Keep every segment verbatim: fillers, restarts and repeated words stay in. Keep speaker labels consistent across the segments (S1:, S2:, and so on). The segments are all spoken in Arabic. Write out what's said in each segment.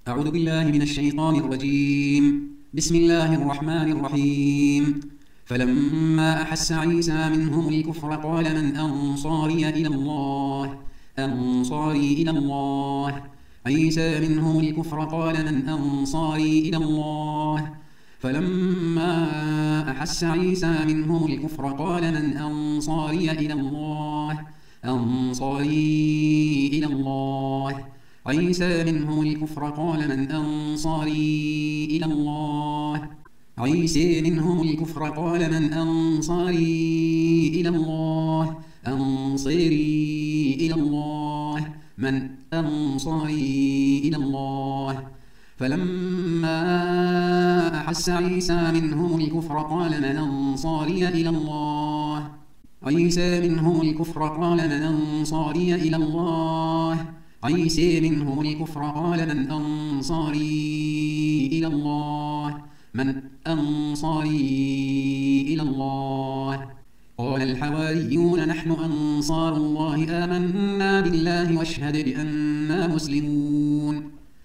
S1: أعوذ بالله من الشيطان الرجيم. بسم الله الرحمن الرحيم. فلما أحس عيسى منهم الكفر قال من أنصاري إلى الله أنصاري إلى الله عيسى منهم الكفر قال من أنصاري إلى الله فلما أحس عيسى منهم الكفر قال من أنصاري إلى الله أنصاري إلى الله عيسى منهم الكفر قال من أنصاري إلى الله عيسى منهم الكفر قال من أنصاري إلى الله أنصاري إلى الله من أنصاري إلى الله فلما أحس عيسى منهم الكفر قال من أنصاري إلى الله عيسى منهم الكفر قال من أنصاري إلى الله عيسى منهم الكفر قال من أنصاري إلى الله من أنصاري إلى الله قال الحواريون نحن أنصار الله آمنا بالله واشهد بأننا مسلمون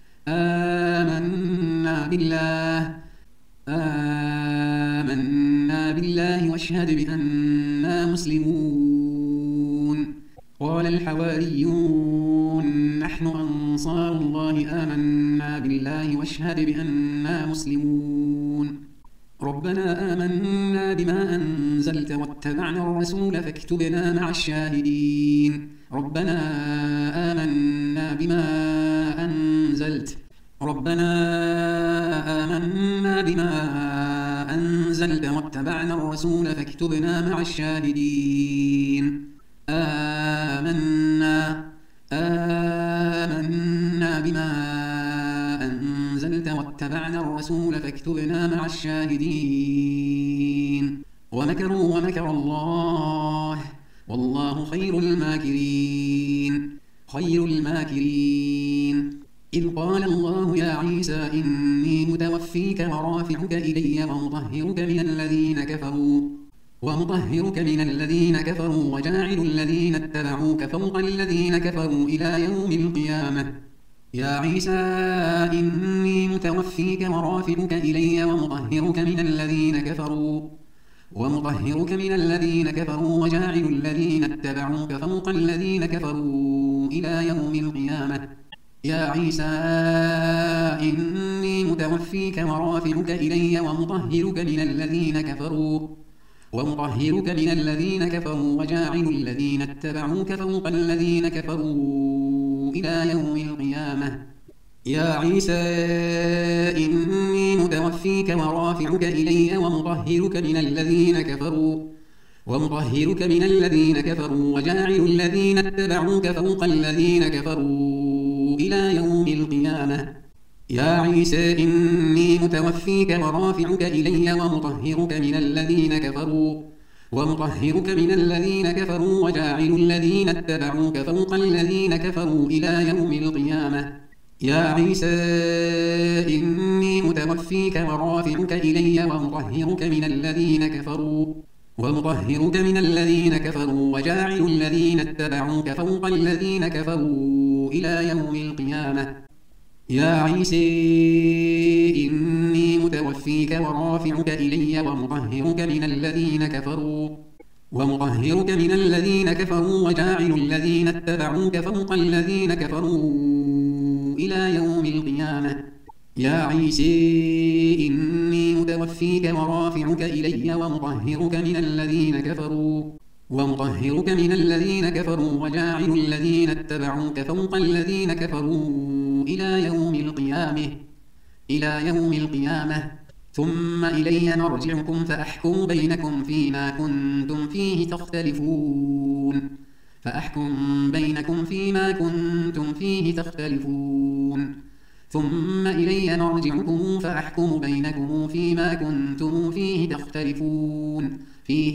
S1: آمنا بالله آمنا بالله واشهد بأننا مسلمون قال الحواريون نحن أنصار الله آمنا بالله واشهد بأننا مسلمون ربنا آمنا بما أنزلت واتبعنا الرسول فاكتبنا مع الشاهدين ربنا آمنا بما أنزلت ربنا آمنا بما أنزلت واتبعنا الرسول فاكتبنا مع الشاهدين آمنا آمنا بما أنزلت واتبعنا الرسول فاكتبنا مع الشاهدين ومكروا ومكر الله والله خير الماكرين خير الماكرين إذ قال الله يا عيسى إني متوفيك ورافعك إلي ومطهرك من الذين كفروا ومطهرك من الذين كفروا وجاعل الذين اتبعوك فوق الذين كفروا إلى يوم القيامة يا عيسى إني متوفيك ورافعك إلي ومطهرك من الذين كفروا ومطهرك من الذين كفروا وجاعل الذين اتبعوك فوق الذين كفروا إلى يوم القيامة يا عيسى إني متوفيك ورافعك إلي ومطهرك من الذين كفروا ومطهرك من الذين كفروا وجاعل الذين اتبعوك فوق الذين كفروا إلى يوم القيامة يا عيسى إني متوفيك ورافعك إلي ومطهرك من الذين كفروا ومطهرك من الذين كفروا وجاعل الذين اتبعوك فوق الذين كفروا إلى يوم القيامة يا عيسى إني متوفيك ورافعك إلي ومطهرك من الذين كفروا ومطهرك من الذين كفروا وجاعل الذين اتبعوك فوق الذين كفروا إلى يوم القيامة يا عيسى إني متوفيك ورافعك إلي ومطهرك من الذين كفروا ومطهرك من الذين كفروا وجاعل الذين اتبعوك فوق الذين كفروا إلى يوم القيامة يا عيسى إني متوفيك ورافعك إلي ومطهرك من الذين كفروا ومطهرك من الذين كفروا وجاعل الذين اتبعوك فوق الذين كفروا إلى يوم القيامة يا عيسى إني متوفيك ورافعك إلي ومطهرك من الذين كفروا ومطهرك من الذين كفروا وجاعل الذين اتبعوك فوق الذين كفروا إلى يوم القيامة إلى يوم القيامة ثم إلي مرجعكم فأحكم بينكم فيما كنتم فيه تختلفون فأحكم بينكم فيما كنتم فيه تختلفون ثم إلي مرجعكم فأحكم بينكم فيما كنتم فيه تختلفون فيه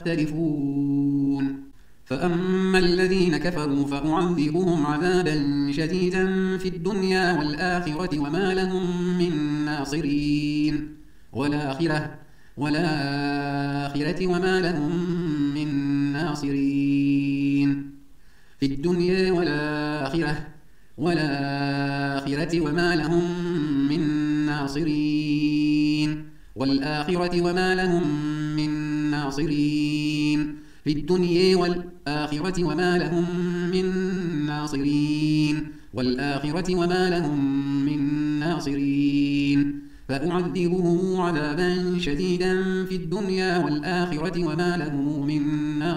S1: تختلفون فأما الذين كفروا فأعذبهم عذابا شديدا في الدنيا والآخرة وما لهم من ناصرين والآخرة والآخرة وما لهم من ناصرين في الدنيا والآخرة والآخرة وما لهم من ناصرين والآخرة وما لهم من ناصرين في الدنيا والآخرة وما لهم من ناصرين والآخرة وما لهم من ناصرين فأعذبه عذابا شديدا في الدنيا والآخرة وما لهم من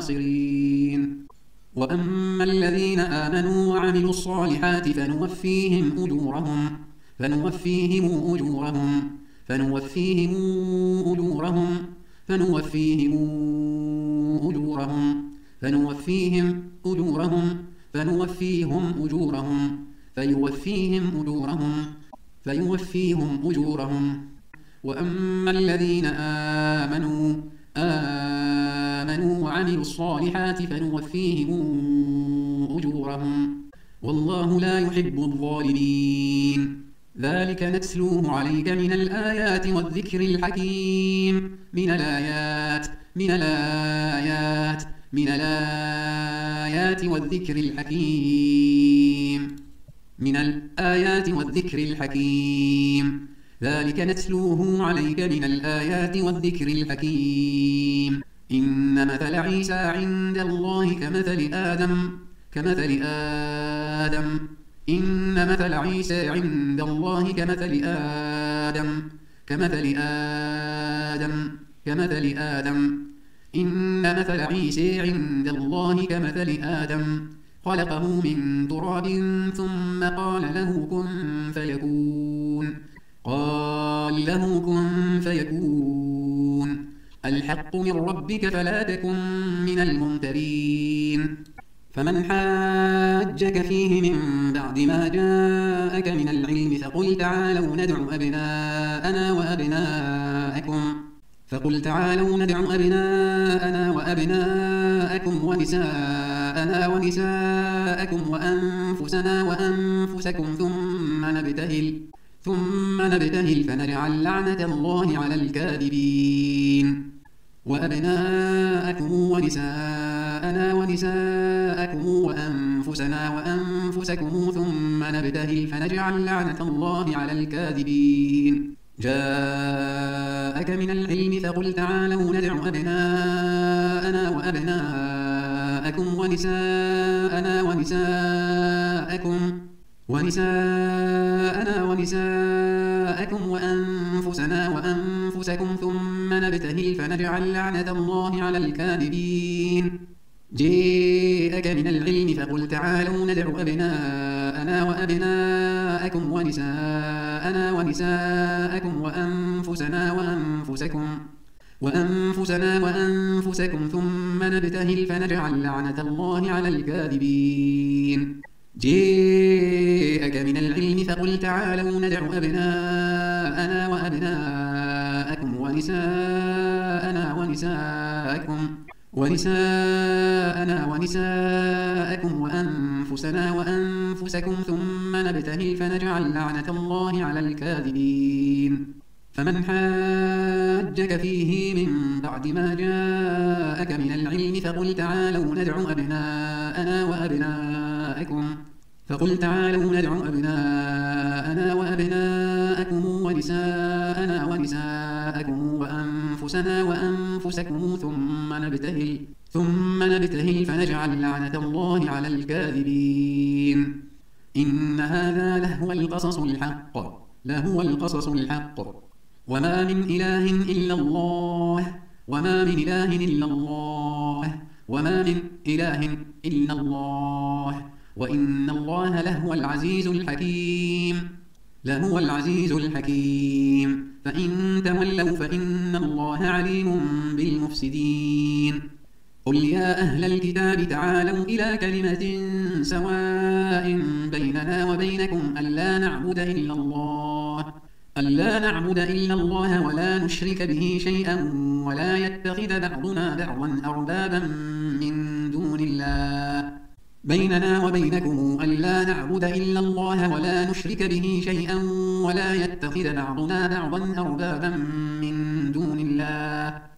S1: ناصرين وأما الذين آمنوا وعملوا الصالحات فنوفيهم أجورهم فنوفيهم أجورهم فنوفيهم أجورهم فنوفيهم أجورهم فنوفيهم أجورهم فنوفيهم أجورهم فيوفيهم أجورهم فيوفيهم أجورهم وأما الذين آمنوا آمنوا وعملوا الصالحات فنوفيهم أجورهم والله لا يحب الظالمين ذلك نتلوه عليك من الآيات والذكر الحكيم من الآيات من الآيات من الآيات والذكر الحكيم من الآيات والذكر الحكيم ذلك نتلوه عليك من الآيات والذكر الحكيم إن مثل عيسى عند الله كمثل آدم كمثل آدم إن مثل عيسى عند الله كمثل آدم كمثل آدم كمثل آدم إن مثل عيسى عند الله كمثل آدم خلقه من تراب ثم قال له كن فيكون قال له كن فيكون الحق من ربك فلا تكن من الممترين فمن حاجك فيه من بعد ما جاءك من العلم فقل تعالوا ندع أبناءنا وأبناءكم فقل تعالوا ندع أبناءنا وأبناءكم ونساءنا ونساءكم وأنفسنا وأنفسكم ثم نبتهل ثم نبتهل فنجعل لعنة الله على الكاذبين وأبناءكم ونساءنا ونساءكم وأنفسنا وأنفسكم ثم نبتهل فنجعل لعنة الله على الكاذبين جاءك من العلم فقل تعالوا ندع أبناءنا وأبناءكم ونساءنا ونساءكم ونساءنا ونساءكم وأنفسنا وأنفسكم ثم نبتهل فنجعل لعنة الله على الكاذبين جاءك من العلم فقل تعالوا ندع أبناءنا وأبناءكم ونساءنا ونساءكم وأنفسنا وأنفسكم وأنفسنا وأنفسكم ثم نبتهل فنجعل لعنة الله على الكاذبين جاءك من العلم فقل تعالوا ندع أبناءنا وأبناءكم ونساءنا ونساءكم ونساءنا ونساءكم وأنفسنا وأنفسكم ثم نبتهل فنجعل لعنة الله على الكاذبين فمن حاجك فيه من بعد ما جاءك من العلم فقل تعالوا ندع أبناءنا وأبناءكم فقل تعالوا ندع أبناءنا وأبناءكم ونساءنا ونساءكم وأنفسنا وأنفسكم ثم نبتهل ثم نبتهل فنجعل لعنة الله على الكاذبين إن هذا لهو القصص الحق لهو القصص الحق وما من إله إلا الله وما من إله إلا الله وما من إله إلا الله وإن الله لهو العزيز الحكيم لهو العزيز الحكيم فإن تولوا فإن الله عليم بالمفسدين قل يا أهل الكتاب تعالوا إلى كلمة سواء بيننا وبينكم ألا نعبد إلا الله ألا نعبد إلا الله ولا نشرك به شيئا ولا يتخذ بعضنا بعضا أربابا من دون الله بيننا وبينكم ألا نعبد إلا الله ولا نشرك به شيئا ولا يتخذ بعضنا بعضا أربابا من دون الله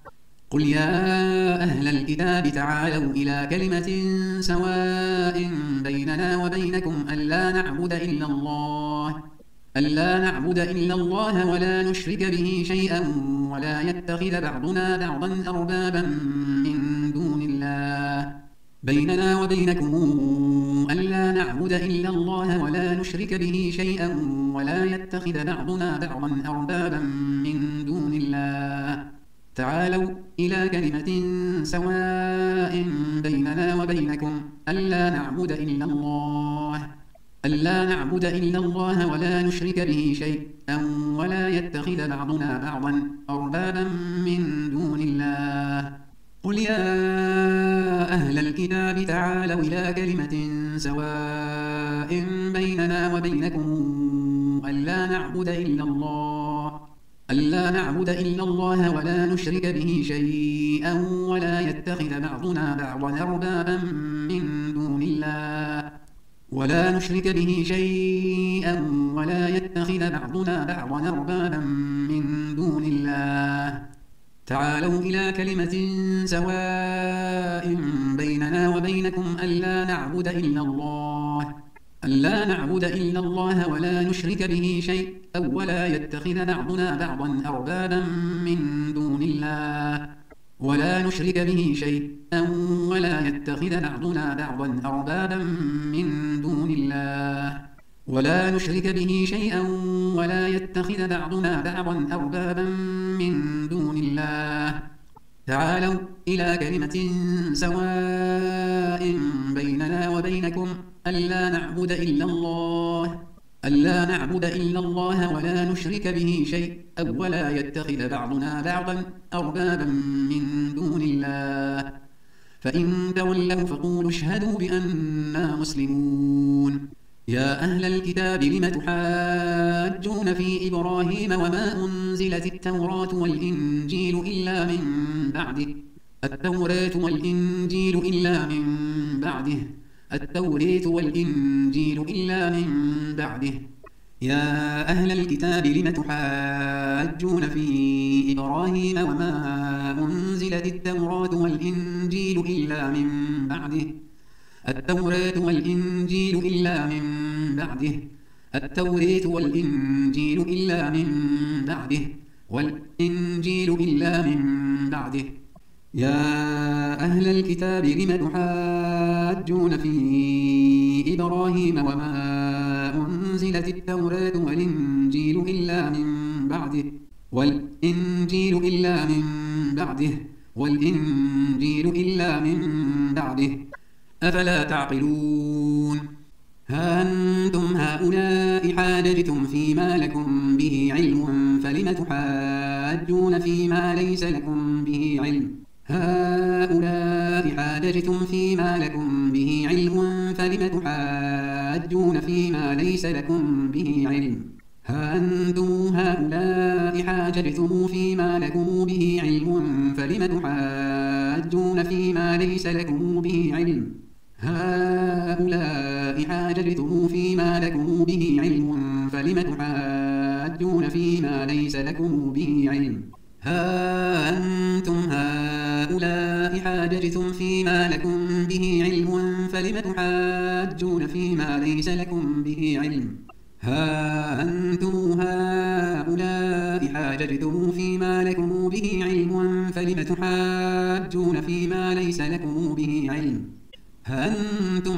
S1: قل يا أهل الكتاب تعالوا إلى كلمة سواء بيننا وبينكم ألا نعبد إلا الله ألا نعبد إلا الله ولا نشرك به شيئا ولا يتخذ بعضنا بعضا أربابا من دون الله بيننا وبينكم ألا نعبد إلا الله ولا نشرك به شيئا ولا يتخذ بعضنا بعضا أربابا من دون الله تعالوا إلى كلمة سواء بيننا وبينكم ألا نعبد إلا الله ألا نعبد إلا الله ولا نشرك به شيئا ولا يتخذ بعضنا بعضا أربابا من دون الله قل يا أهل الكتاب تعالوا إلى كلمة سواء بيننا وبينكم ألا نعبد إلا الله ألا نعبد إلا الله ولا نشرك به شيئا ولا يتخذ بعضنا بعضا أربابا من دون الله ولا نشرك به شيئا ولا يتخذ بعضنا بعضا أربابا من دون الله تعالوا إلى كلمة سواء بيننا وبينكم ألا نعبد إلا الله ألا نعبد إلا الله ولا نشرك به شيئا ولا يتخذ بعضنا بعضا أربابا من دون الله ولا نشرك به شيئا ولا يتخذ بعضنا بعضا أربابا من دون الله ولا نشرك به شيئا ولا يتخذ بعضنا بعضا أربابا من دون الله تعالوا إلى كلمة سواء بيننا وبينكم ألا نعبد إلا الله ألا نعبد إلا الله ولا نشرك به شيئا ولا يتخذ بعضنا بعضا أربابا من دون الله فإن تولوا فقولوا اشهدوا بأننا مسلمون يا أهل الكتاب لم تحاجون في إبراهيم وما أنزلت التوراة والإنجيل إلا من بعده التوراة والإنجيل إلا من بعده التوراة والإنجيل إلا من بعده يا أهل الكتاب لم تحاجون في إبراهيم وما أنزلت التوراة والإنجيل إلا من بعده التوراة والإنجيل إلا من بعده التوراة والإنجيل إلا من بعده والإنجيل إلا من بعده يا أهل الكتاب لم تحاجون في إبراهيم وما أنزلت التوراة والإنجيل إلا من بعده والإنجيل إلا من بعده والإنجيل إلا من بعده أفلا تعقلون ها أنتم هؤلاء حاججتم فيما لكم به علم فلم تحاجون فيما ليس لكم به علم هؤلاء حاججتم فيما لكم به علم فلم تحاجون فيما ليس لكم به علم ها أنتم هؤلاء حاججتم فيما لكم به علم فلم تحاجون فيما ليس لكم به علم هؤلاء حاججتم فيما لكم به علم فلم تحاجون فيما ليس لكم به علم ها أنتم هؤلاء حاججتم فيما لكم به علم فلم تحاجون فيما ليس لكم به علم ها أنتم هؤلاء حاججتم فيما لكم به علم فلم تحاجون فيما ليس لكم به علم ها أنتم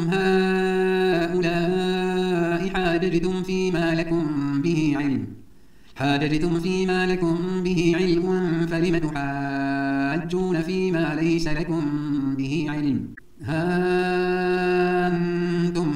S1: هؤلاء حاججتم فيما لكم به علم حاججتم فيما لكم به علم فلم تحاجون فيما ليس لكم به علم ها أنتم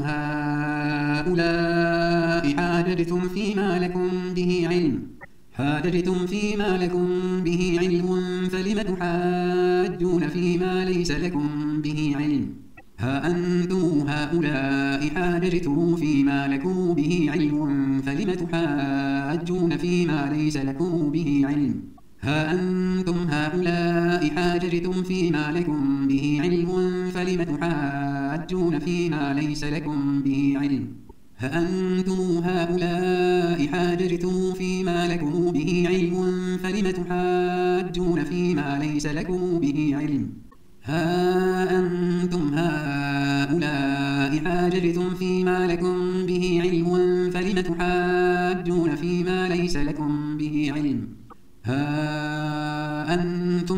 S1: هؤلاء حاججتم فيما لكم به علم حاججتم فيما لكم به علم فلم تحاجون فيما ليس لكم به علم ها أنتم هؤلاء حاججتم فيما لكم به علم فلم تحاجون فيما ليس لكم به علم ها أنتم هؤلاء حاججتم فيما لكم به علم فلم تحاجون فيما ليس لكم به علم ها أنتم هؤلاء حاججتم فيما لكم به علم فلم تحاجون فيما ليس لكم به علم ها أنتم هؤلاء حاججتم فيما لكم به علم فلم تحاجون فيما ليس لكم به علم ها أنتم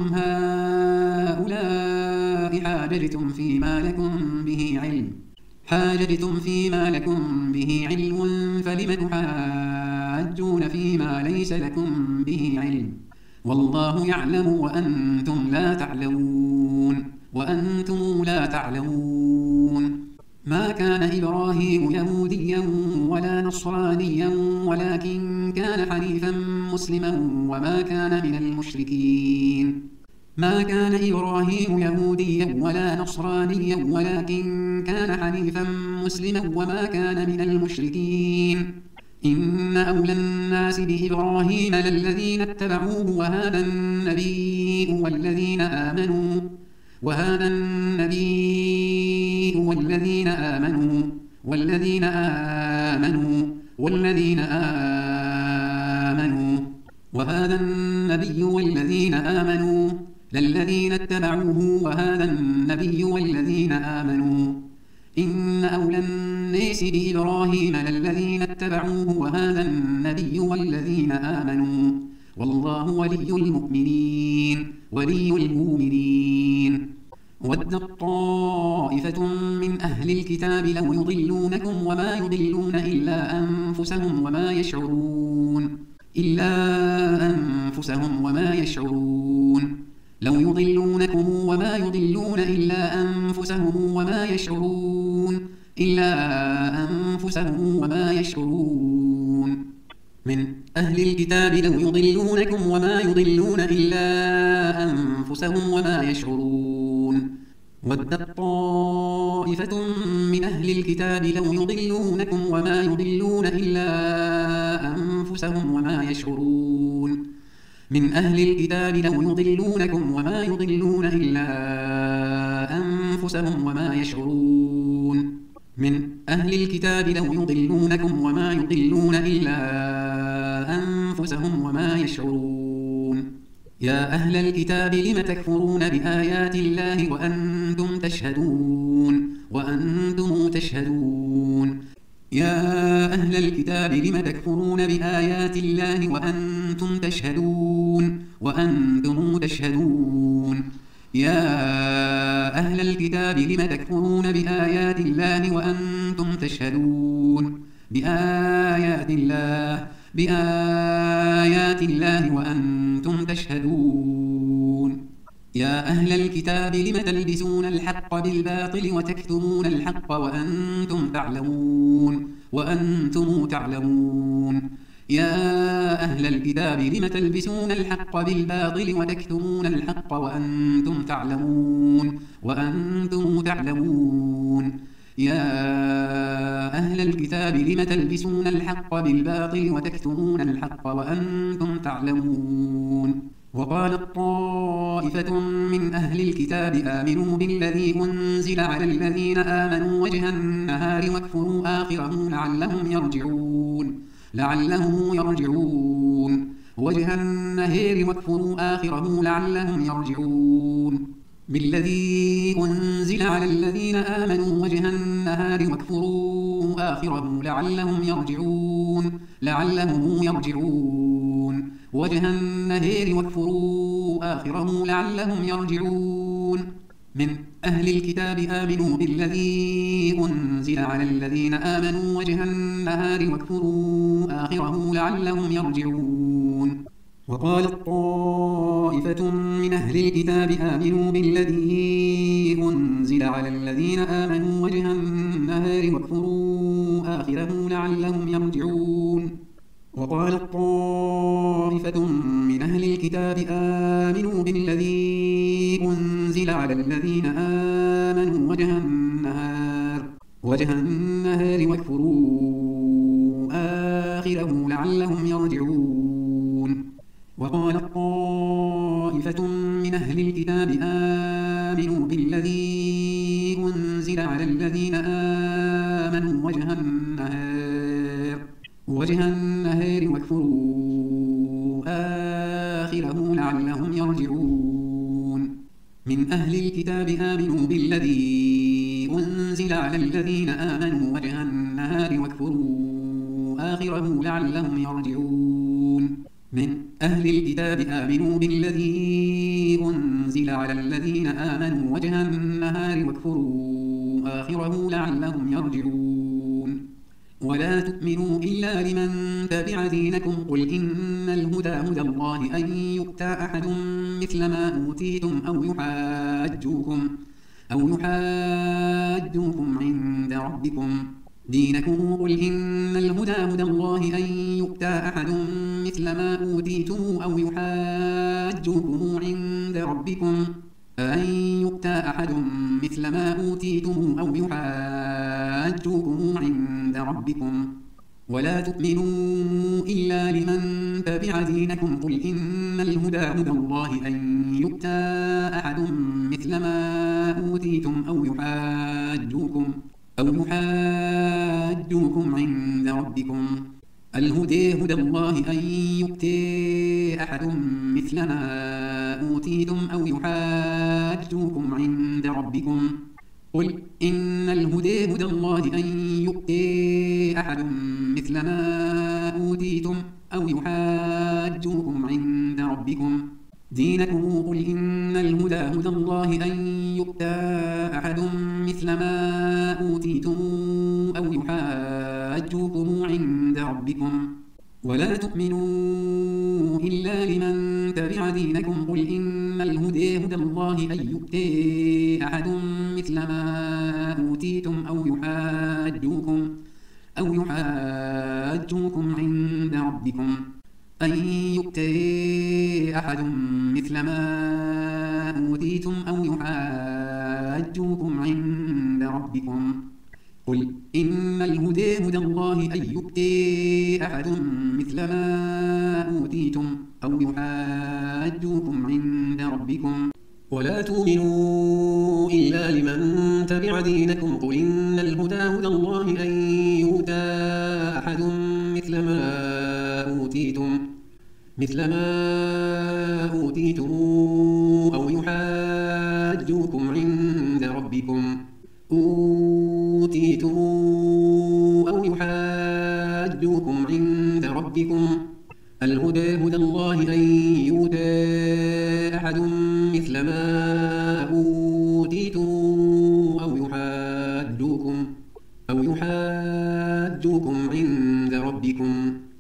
S1: هؤلاء حاججتم فيما لكم به علم حاججتم فيما لكم به علم فلم تحاجون فيما ليس لكم به علم والله يعلم وأنتم لا تعلمون وأنتم لا تعلمون ما كان إبراهيم يهوديا ولا نصرانيا ولكن كان حنيفا مسلما وما كان من المشركين ما كان إبراهيم يهوديا ولا نصرانيا ولكن كان حنيفا مسلما وما كان من المشركين إن أولى الناس بإبراهيم للذين اتبعوه وهذا النبي والذين آمنوا وهذا النبي والذين آمنوا والذين آمنوا والذين آمنوا وهذا النبي والذين آمنوا للذين اتبعوه وهذا النبي والذين آمنوا إن أولى الناس بإبراهيم للذين اتبعوه وهذا النبي والذين آمنوا والله ولي المؤمنين ولي المؤمنين ودت طائفة من أهل الكتاب لو يضلونكم وما يضلون إلا أنفسهم وما يشعرون إلا أنفسهم وما يشعرون لو يضلونكم وما يضلون إلا أنفسهم وما يشعرون إلا أنفسهم وما يشعرون من أهل الكتاب لو يضلونكم وما يضلون إلا أنفسهم وما يشعرون ودت طائفة من أهل الكتاب لو يضلونكم وما يضلون إلا أنفسهم وما يشعرون من أهل الكتاب لو يضلونكم وما يضلون إلا أنفسهم وما يشعرون من أهل الكتاب لو يضلونكم وما يضلون إلا أنفسهم وما يشعرون يا أهل الكتاب لم تكفرون بآيات الله وأنتم تشهدون وأنتم تشهدون يا أهل الكتاب لم تكفرون بآيات الله وأنتم تشهدون وأنتم تشهدون يا أهل الكتاب لم تكفرون بآيات الله وأنتم تشهدون بآيات الله بآيات الله وأنتم تشهدون يا أهل الكتاب لم تلبسون الحق بالباطل وتكتمون الحق وأنتم تعلمون وأنتم تعلمون يا أهل الكتاب لم تلبسون الحق بالباطل وتكتمون الحق وأنتم تعلمون وأنتم تعلمون يا أهل الكتاب لم تلبسون الحق بالباطل وتكتمون الحق وأنتم تعلمون وقالت طائفة من أهل الكتاب آمنوا بالذي أنزل على الذين آمنوا وجه النهار واكفروا آخره لعلهم يرجعون لعلهم يرجعون وجه النهار واكفروا آخره لعلهم يرجعون بالذي أنزل على الذين آمنوا وجه النهار واكفروا آخره لعلهم يرجعون لعلهم يرجعون وجه النهار واكفروا آخره لعلهم يرجعون من أهل الكتاب آمنوا بالذي أنزل على الذين آمنوا وجه النهار واكفروا آخره لعلهم يرجعون وقالت طائفة من أهل الكتاب آمنوا بالذي أنزل على الذين آمنوا وجه النهار واكفروا آخره لعلهم يرجعون وقالت طائفة من أهل الكتاب آمنوا بالذي أنزل على الذين آمنوا وجه النهار وجه النهار واكفروا آخره لعلهم يرجعون وقالت طائفة من أهل الكتاب آمنوا بالذي أنزل على الذين آمنوا وجه النهار وجه النهار واكفروا يرجعون من أهل الكتاب آمنوا بالذي أنزل على الذين آمنوا وجه النهار واكفروا آخره لعلهم يرجعون من أهل الكتاب آمنوا بالذي أنزل على الذين آمنوا وجه النهار واكفروا آخره لعلهم يرجعون ولا تؤمنوا إلا لمن تبع دينكم قل إن الهدى هدى الله أن يؤتى أحد مثل ما أوتيتم أو يحاجوكم أو يحاجوكم عند ربكم دينكم قل إن الهدى هدى الله أن يؤتى أحد مثل ما أوتيتم أو يحاجوكم عند ربكم أن يؤتى أحد مثل ما أوتيتم أو يحاجوكم عند ربكم ولا تؤمنوا إلا لمن تبع دينكم قل إن الهدى هدى الله أن يؤتى أحد مثل ما أوتيتم أو يحاجوكم أو يحاجوكم عند ربكم الهدى هدى الله أن يؤتى أحد مثل ما أوتيتم أو يحاجوكم عند ربكم قل إن الهدى هدى الله أن يؤتى أحد مثل ما أوتيتم أو يحاجوكم عند ربكم دينكم قل إن الهدى هدى الله أن يؤتى أحد مثل ما أوتيتم أو يحاجوكم عند ربكم ولا تؤمنوا إلا لمن تبع دينكم قل إن الهدى هدى الله أن يؤتى أحد مثل ما أوتيتم أو يحاجوكم أو يحاجوكم عند ربكم أن يؤتى أحد مثل ما أوتيتم أو يحاجوكم عند ربكم قل إن الهدى هدى الله أن يؤتى أحد مثل ما أوتيتم أو يحاجوكم عند ربكم ولا تؤمنوا إلا لمن تبع دينكم قل إن الهدى هدى الله أن يؤتى أحد مثل ما أوتيتم مثل ما أوتيتم أو يحاجوكم عند ربكم أوتيتم أو يحاجوكم عند ربكم الهدى هدى الله أن يؤتى أحد مثل ما أوتيتم أو يحاجوكم أو يحاجوكم عند ربكم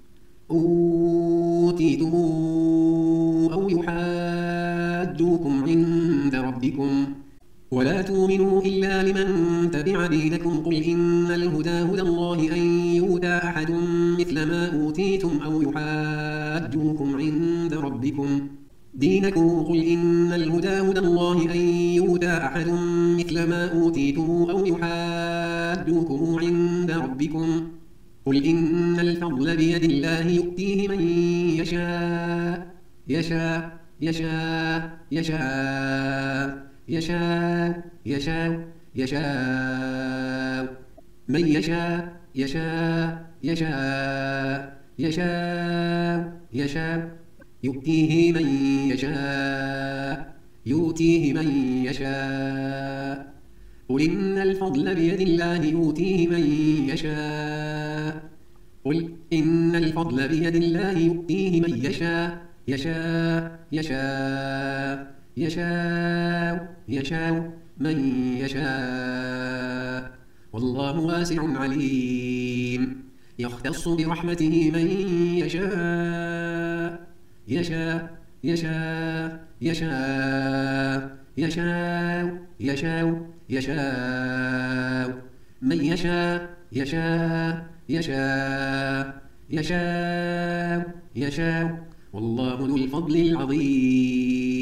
S1: أوتيتم أو يحاجوكم عند ربكم ولا تؤمنوا إلا لمن تبع دينكم قل إن الهدى هدى الله أن يؤتى أحد مثل ما أوتيتم أو يحاجوكم عند ربكم دينكم قل إن الهدى هدى الله أن يؤتى أحد مثل ما أوتيتم أو يحاجوكم عند ربكم قل إن الفضل بيد الله يؤتيه من يشاء يشاء يشاء يشاء يشاء يشاء يشاء من يشاء يشاء يشاء يشاء يشاء يؤتيه من يشاء يؤتيه من يشاء قل إن الفضل بيد الله يؤتيه من يشاء قل إن الفضل بيد الله يؤتيه من يشاء يشاء يشاء يشاء يشاء من يشاء والله واسع عليم يختص برحمته من يشاء يشاء يشاء يشاء يشاء يشاء يشاء من يشاء يشاء يشاء يشاء يشاء والله ذو الفضل العظيم